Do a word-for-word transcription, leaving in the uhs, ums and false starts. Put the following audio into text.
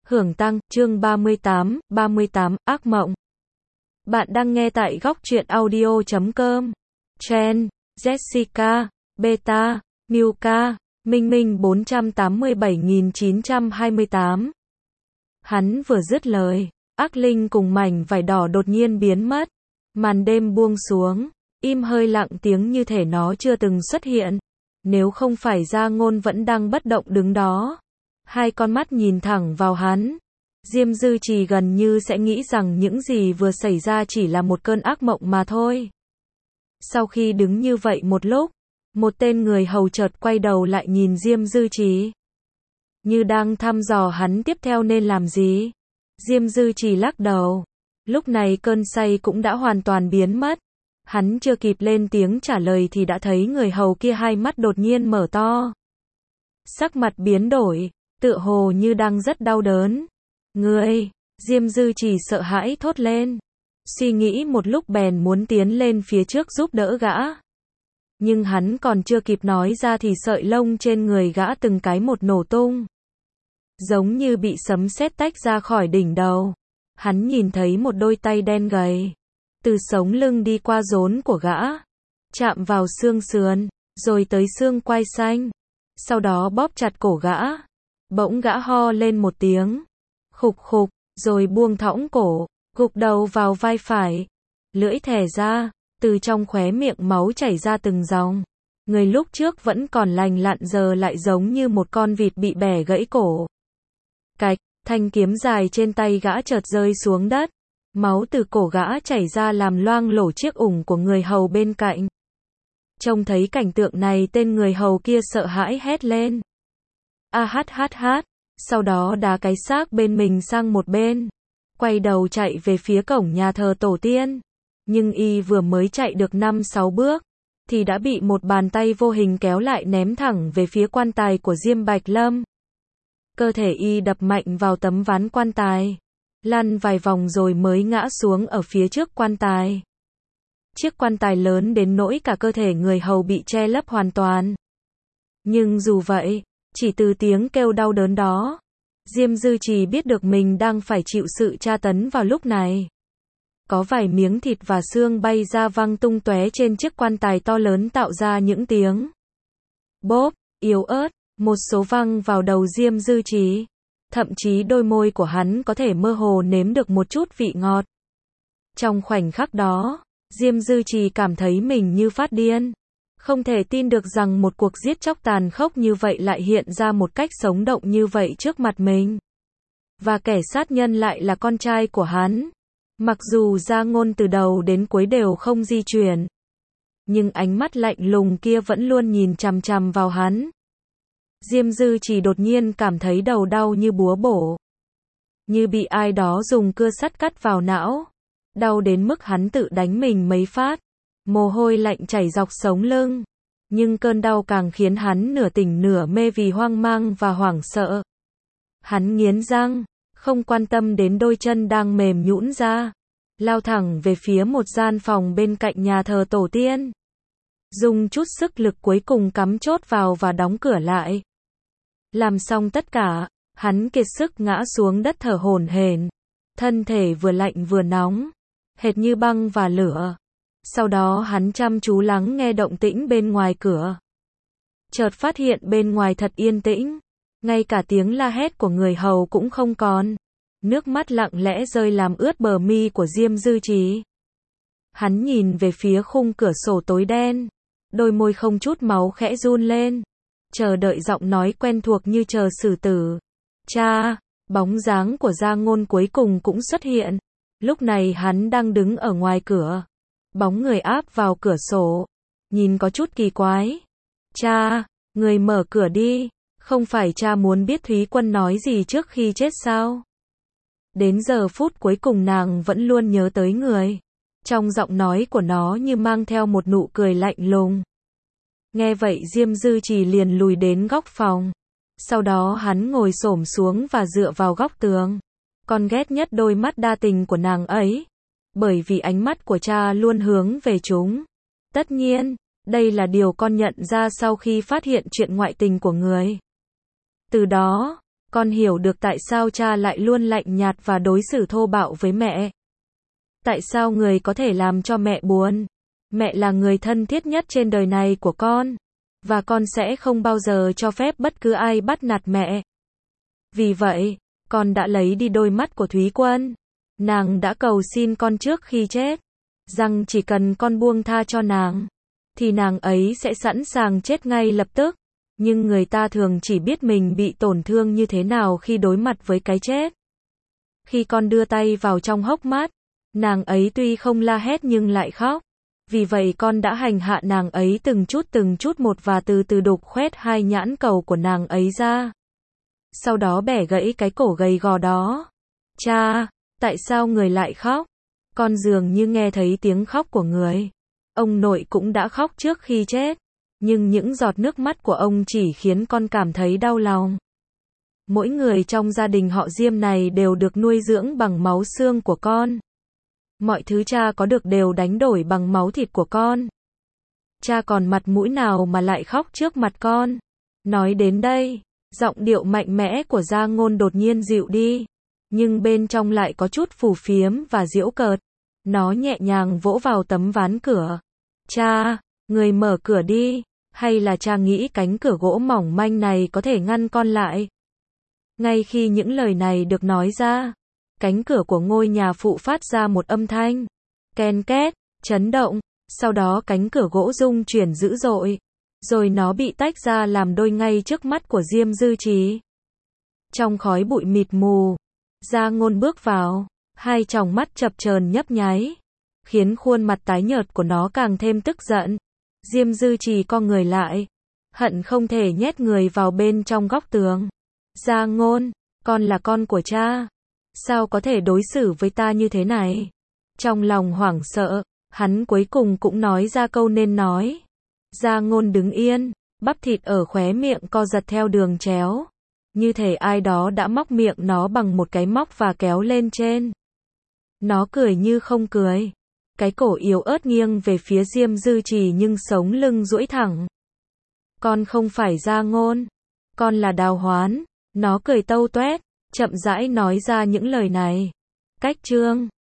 Hưởng tăng, chương ba mươi tám, ba mươi tám, ác mộng. Bạn đang nghe tại góc truyện audio chấm com. Chen, Jessica, Beta, Milka, Minh Minh bốn trăm tám mươi bảy nghìn chín trăm hai mươi tám. Hắn vừa dứt lời, ác linh cùng mảnh vải đỏ đột nhiên biến mất. Màn đêm buông xuống, im hơi lặng tiếng như thể nó chưa từng xuất hiện. Nếu không phải Gia Ngôn vẫn đang bất động đứng đó, hai con mắt nhìn thẳng vào hắn, Diêm Dư Trì gần như sẽ nghĩ rằng những gì vừa xảy ra chỉ là một cơn ác mộng mà thôi. Sau khi đứng như vậy một lúc, một tên người hầu chợt quay đầu lại nhìn Diêm Dư Trì, như đang thăm dò hắn tiếp theo nên làm gì. Diêm Dư Trì lắc đầu. Lúc này cơn say cũng đã hoàn toàn biến mất. Hắn chưa kịp lên tiếng trả lời thì đã thấy người hầu kia hai mắt đột nhiên mở to. Sắc mặt biến đổi, tựa hồ như đang rất đau đớn. Ngươi, Diêm Dư Trì sợ hãi thốt lên. Suy nghĩ một lúc bèn muốn tiến lên phía trước giúp đỡ gã. Nhưng hắn còn chưa kịp nói ra thì sợi lông trên người gã từng cái một nổ tung. Giống như bị sấm sét tách ra khỏi đỉnh đầu. Hắn nhìn thấy một đôi tay đen gầy, từ sống lưng đi qua rốn của gã, chạm vào xương sườn, rồi tới xương quai xanh, sau đó bóp chặt cổ gã. Bỗng gã ho lên một tiếng, khục khục, rồi buông thõng cổ, gục đầu vào vai phải, lưỡi thè ra, từ trong khóe miệng máu chảy ra từng dòng. Người lúc trước vẫn còn lành lặn giờ lại giống như một con vịt bị bẻ gãy cổ. Cạch, thanh kiếm dài trên tay gã chợt rơi xuống đất. Máu từ cổ gã chảy ra làm loang lổ chiếc ủng của người hầu bên cạnh. Trông thấy cảnh tượng này, tên người hầu kia sợ hãi hét lên. A hát hát hát, sau đó đá cái xác bên mình sang một bên, quay đầu chạy về phía cổng nhà thờ tổ tiên. Nhưng y vừa mới chạy được năm sáu bước, thì đã bị một bàn tay vô hình kéo lại ném thẳng về phía quan tài của Diêm Bạch Lâm. Cơ thể y đập mạnh vào tấm ván quan tài, lăn vài vòng rồi mới ngã xuống ở phía trước quan tài. Chiếc quan tài lớn đến nỗi cả cơ thể người hầu bị che lấp hoàn toàn. Nhưng dù vậy, chỉ từ tiếng kêu đau đớn đó, Diêm Dư Trì biết được mình đang phải chịu sự tra tấn vào lúc này. Có vài miếng thịt và xương bay ra văng tung tóe trên chiếc quan tài to lớn tạo ra những tiếng bốp, yếu ớt, một số văng vào đầu Diêm Dư Trì. Thậm chí đôi môi của hắn có thể mơ hồ nếm được một chút vị ngọt. Trong khoảnh khắc đó, Diêm Dư Trì cảm thấy mình như phát điên. Không thể tin được rằng một cuộc giết chóc tàn khốc như vậy lại hiện ra một cách sống động như vậy trước mặt mình. Và kẻ sát nhân lại là con trai của hắn. Mặc dù Gia Ngôn từ đầu đến cuối đều không di chuyển, nhưng ánh mắt lạnh lùng kia vẫn luôn nhìn chằm chằm vào hắn. Diêm Dư Trì đột nhiên cảm thấy đầu đau như búa bổ, như bị ai đó dùng cưa sắt cắt vào não. Đau đến mức hắn tự đánh mình mấy phát, mồ hôi lạnh chảy dọc sống lưng. Nhưng cơn đau càng khiến hắn nửa tỉnh nửa mê vì hoang mang và hoảng sợ. Hắn nghiến răng, không quan tâm đến đôi chân đang mềm nhũn ra, lao thẳng về phía một gian phòng bên cạnh nhà thờ tổ tiên. Dùng chút sức lực cuối cùng cắm chốt vào và đóng cửa lại. Làm xong tất cả, hắn kiệt sức ngã xuống đất thở hổn hển, thân thể vừa lạnh vừa nóng, hệt như băng và lửa. Sau đó hắn chăm chú lắng nghe động tĩnh bên ngoài cửa. Chợt phát hiện bên ngoài thật yên tĩnh, ngay cả tiếng la hét của người hầu cũng không còn. Nước mắt lặng lẽ rơi làm ướt bờ mi của Diêm Dư Trì. Hắn nhìn về phía khung cửa sổ tối đen, đôi môi không chút máu khẽ run lên, chờ đợi giọng nói quen thuộc như chờ xử tử. Cha, bóng dáng của Gia Ngôn cuối cùng cũng xuất hiện. Lúc này hắn đang đứng ở ngoài cửa, bóng người áp vào cửa sổ, nhìn có chút kỳ quái. Cha, người mở cửa đi, không phải cha muốn biết Thúy Quân nói gì trước khi chết sao? Đến giờ phút cuối cùng nàng vẫn luôn nhớ tới người. Trong giọng nói của nó như mang theo một nụ cười lạnh lùng. Nghe vậy Diêm Dư Trì liền lùi đến góc phòng. Sau đó hắn ngồi xổm xuống và dựa vào góc tường. Con ghét nhất đôi mắt đa tình của nàng ấy, bởi vì ánh mắt của cha luôn hướng về chúng. Tất nhiên, đây là điều con nhận ra sau khi phát hiện chuyện ngoại tình của người. Từ đó, Con hiểu được tại sao cha lại luôn lạnh nhạt và đối xử thô bạo với mẹ. Tại sao người có thể làm cho mẹ buồn? Mẹ là người thân thiết nhất trên đời này của con. Và con sẽ không bao giờ cho phép bất cứ ai bắt nạt mẹ. Vì vậy, con đã lấy đi đôi mắt của Thúy Quân. Nàng đã cầu xin con trước khi chết, rằng chỉ cần con buông tha cho nàng, thì nàng ấy sẽ sẵn sàng chết ngay lập tức. Nhưng người ta thường chỉ biết mình bị tổn thương như thế nào khi đối mặt với cái chết. Khi con đưa tay vào trong hốc mắt, nàng ấy tuy không la hét nhưng lại khóc. Vì vậy con đã hành hạ nàng ấy từng chút từng chút một và từ từ đục khoét hai nhãn cầu của nàng ấy ra. Sau đó bẻ gãy cái cổ gầy gò đó. Cha, tại sao người lại khóc? Con dường như nghe thấy tiếng khóc của người. Ông nội cũng đã khóc trước khi chết. Nhưng những giọt nước mắt của ông chỉ khiến con cảm thấy đau lòng. Mỗi người trong gia đình họ Diêm này đều được nuôi dưỡng bằng máu xương của con. Mọi thứ cha có được đều đánh đổi bằng máu thịt của con. Cha còn mặt mũi nào mà lại khóc trước mặt con? Nói đến đây, giọng điệu mạnh mẽ của Gia Ngôn đột nhiên dịu đi. Nhưng bên trong lại có chút phù phiếm và giễu cợt. Nó nhẹ nhàng vỗ vào tấm ván cửa. Cha, người mở cửa đi. Hay là cha nghĩ cánh cửa gỗ mỏng manh này có thể ngăn con lại? Ngay khi những lời này được nói ra, cánh cửa của ngôi nhà phụ phát ra một âm thanh ken két, chấn động. Sau đó cánh cửa gỗ rung chuyển dữ dội. Rồi nó bị tách ra làm đôi ngay trước mắt của Diêm Dư Trì. Trong khói bụi mịt mù, Gia Ngôn bước vào, hai tròng mắt chập chờn nhấp nháy, khiến khuôn mặt tái nhợt của nó càng thêm tức giận. Diêm Dư Trì co người lại, hận không thể nhét người vào bên trong góc tường. Gia Ngôn, con là con của cha. Sao có thể đối xử với ta như thế này? Trong lòng hoảng sợ, hắn cuối cùng cũng nói ra câu nên nói. Gia Ngôn đứng yên, bắp thịt ở khóe miệng co giật theo đường chéo. Như thể ai đó đã móc miệng nó bằng một cái móc và kéo lên trên. Nó cười như không cười. Cái cổ yếu ớt nghiêng về phía Diêm Dư Trì nhưng sống lưng duỗi thẳng. Con không phải Gia Ngôn. Con là Đào Hoán. Nó cười tâu tuét, chậm rãi nói ra những lời này. Cách chương